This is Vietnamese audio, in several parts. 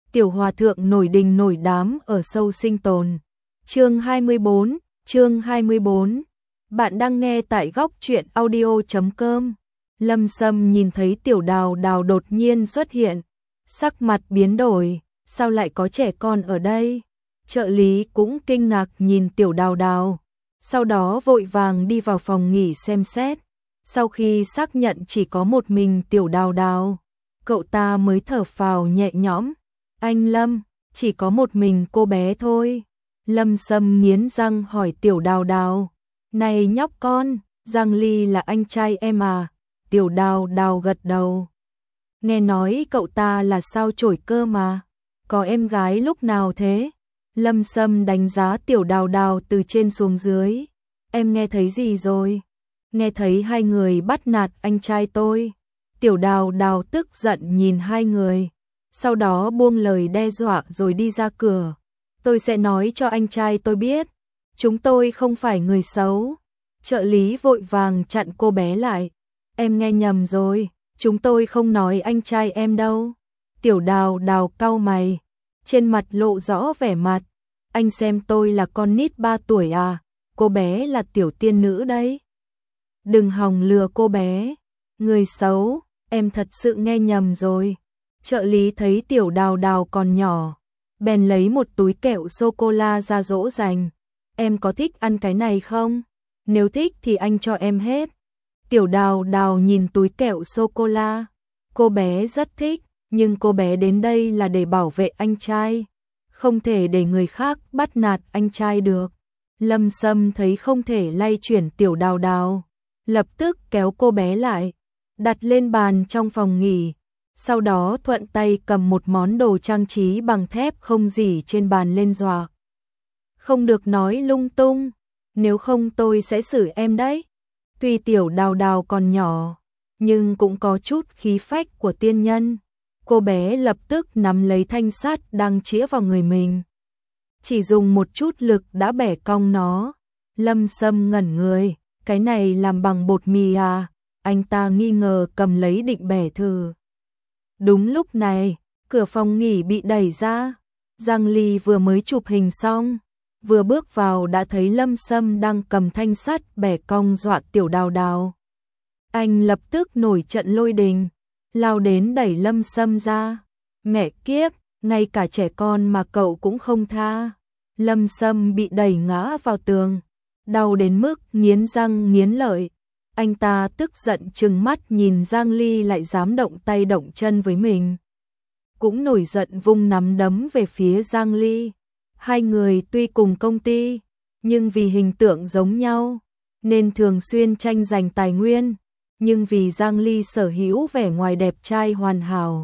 Tiểu hòa thượng nổi đình nổi đám ở sâu sinh tồn. Chương 24. Bạn đang nghe tại góc truyện audio.com. Lâm Sâm nhìn thấy Tiểu Đào Đào đột nhiên xuất hiện, sắc mặt biến đổi, sao lại có trẻ con ở đây? Trợ lý cũng kinh ngạc nhìn Tiểu Đào Đào, sau đó vội vàng đi vào phòng nghỉ xem xét. Sau khi xác nhận chỉ có một mình Tiểu Đào Đào, cậu ta mới thở phào nhẹ nhõm. Anh Lâm, chỉ có một mình cô bé thôi. Lâm Sâm nghiến răng hỏi Tiểu Đào Đào. Này nhóc con, Giang Ly là anh trai em à? Tiểu Đào Đào gật đầu. Nghe nói cậu ta là sao chổi cơ mà. Có em gái lúc nào thế? Lâm Sâm đánh giá Tiểu Đào Đào từ trên xuống dưới. Em nghe thấy gì rồi? Nghe thấy hai người bắt nạt anh trai tôi. Tiểu Đào Đào tức giận nhìn hai người, sau đó buông lời đe dọa rồi đi ra cửa. Tôi sẽ nói cho anh trai tôi biết, chúng tôi không phải người xấu. Trợ lý vội vàng chặn cô bé lại. Em nghe nhầm rồi, chúng tôi không nói anh trai em đâu. Tiểu Đào Đào cau mày, trên mặt lộ rõ vẻ mặt. Anh xem tôi là con nít 3 tuổi à? Cô bé là tiểu tiên nữ đấy. Đừng hòng lừa cô bé. Người xấu, em thật sự nghe nhầm rồi. Trợ lý thấy Tiểu Đào Đào còn nhỏ, bèn lấy một túi kẹo sô-cô-la ra dỗ dành. Em có thích ăn cái này không? Nếu thích thì anh cho em hết. Tiểu Đào Đào nhìn túi kẹo sô-cô-la. Cô bé rất thích, nhưng cô bé đến đây là để bảo vệ anh trai, không thể để người khác bắt nạt anh trai được. Lâm Sâm thấy không thể lay chuyển Tiểu Đào Đào, lập tức kéo cô bé lại, đặt lên bàn trong phòng nghỉ. Sau đó thuận tay cầm một món đồ trang trí bằng thép không rỉ trên bàn lên dọa. Không được nói lung tung, nếu không tôi sẽ xử em đấy. Tuy Tiểu Đào Đào còn nhỏ, nhưng cũng có chút khí phách của tiên nhân. Cô bé lập tức nắm lấy thanh sắt đang chĩa vào người mình, chỉ dùng một chút lực đã bẻ cong nó. Lâm Sâm ngẩn người, cái này làm bằng bột mì à? Anh ta nghi ngờ cầm lấy định bẻ thử. Đúng lúc này, cửa phòng nghỉ bị đẩy ra. Giang Ly vừa mới chụp hình xong, vừa bước vào đã thấy Lâm Sâm đang cầm thanh sắt bẻ cong dọa Tiểu Đào Đào. Anh lập tức nổi trận lôi đình, lao đến đẩy Lâm Sâm ra. Mẹ kiếp, ngay cả trẻ con mà cậu cũng không tha. Lâm Sâm bị đẩy ngã vào tường, đau đến mức nghiến răng nghiến lợi. Anh ta tức giận trừng mắt nhìn Giang Ly lại dám động tay động chân với mình, cũng nổi giận vung nắm đấm về phía Giang Ly. Hai người tuy cùng công ty, nhưng vì hình tượng giống nhau, nên thường xuyên tranh giành tài nguyên. Nhưng vì Giang Ly sở hữu vẻ ngoài đẹp trai hoàn hảo,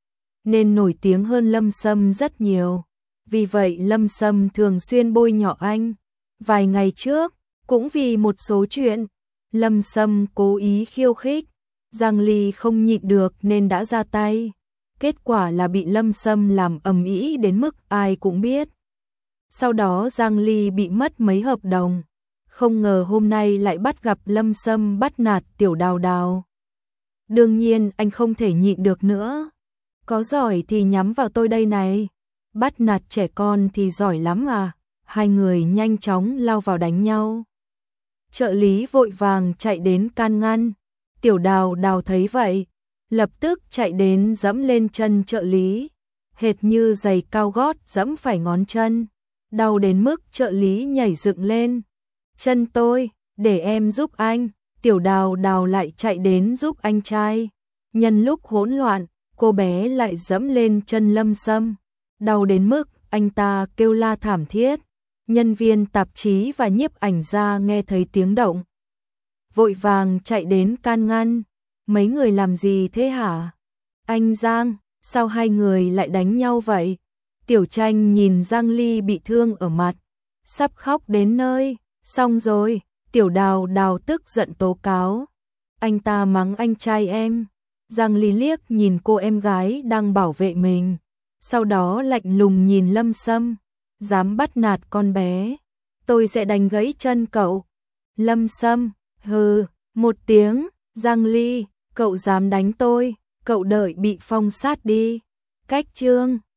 nên nổi tiếng hơn Lâm Sâm rất nhiều. Vì vậy Lâm Sâm thường xuyên bôi nhọ anh. Vài ngày trước, cũng vì một số chuyện, Lâm Sâm cố ý khiêu khích. Giang Ly không nhịn được nên đã ra tay. Kết quả là bị Lâm Sâm làm ầm ĩ đến mức ai cũng biết. Sau đó Giang Ly bị mất mấy hợp đồng. Không ngờ hôm nay lại bắt gặp Lâm Sâm bắt nạt Tiểu Đào Đào. Đương nhiên anh không thể nhịn được nữa. Có giỏi thì nhắm vào tôi đây này. Bắt nạt trẻ con thì giỏi lắm à. Hai người nhanh chóng lao vào đánh nhau. Trợ lý vội vàng chạy đến can ngăn. Tiểu Đào Đào thấy vậy, lập tức chạy đến giẫm lên chân trợ lý, hệt như giày cao gót giẫm phải ngón chân, đau đến mức trợ lý nhảy dựng lên. Chân tôi, để em giúp anh. Tiểu Đào Đào lại chạy đến giúp anh trai. Nhân lúc hỗn loạn, cô bé lại giẫm lên chân Lâm Sâm, đau đến mức anh ta kêu la thảm thiết. Nhân viên tạp chí và nhiếp ảnh gia nghe thấy tiếng động, vội vàng chạy đến can ngăn. Mấy người làm gì thế hả? Anh Giang, sao hai người lại đánh nhau vậy? Tiểu Tranh nhìn Giang Ly bị thương ở mặt, sắp khóc đến nơi. Xong rồi, Tiểu Đào Đào tức giận tố cáo. Anh ta mắng anh trai em. Giang Ly liếc nhìn cô em gái đang bảo vệ mình, sau đó lạnh lùng nhìn Lâm Sâm. Dám bắt nạt con bé, tôi sẽ đánh gãy chân cậu. Lâm Sâm, hừ, một tiếng. Giang Ly, cậu dám đánh tôi, cậu đợi bị phong sát đi. Cách chương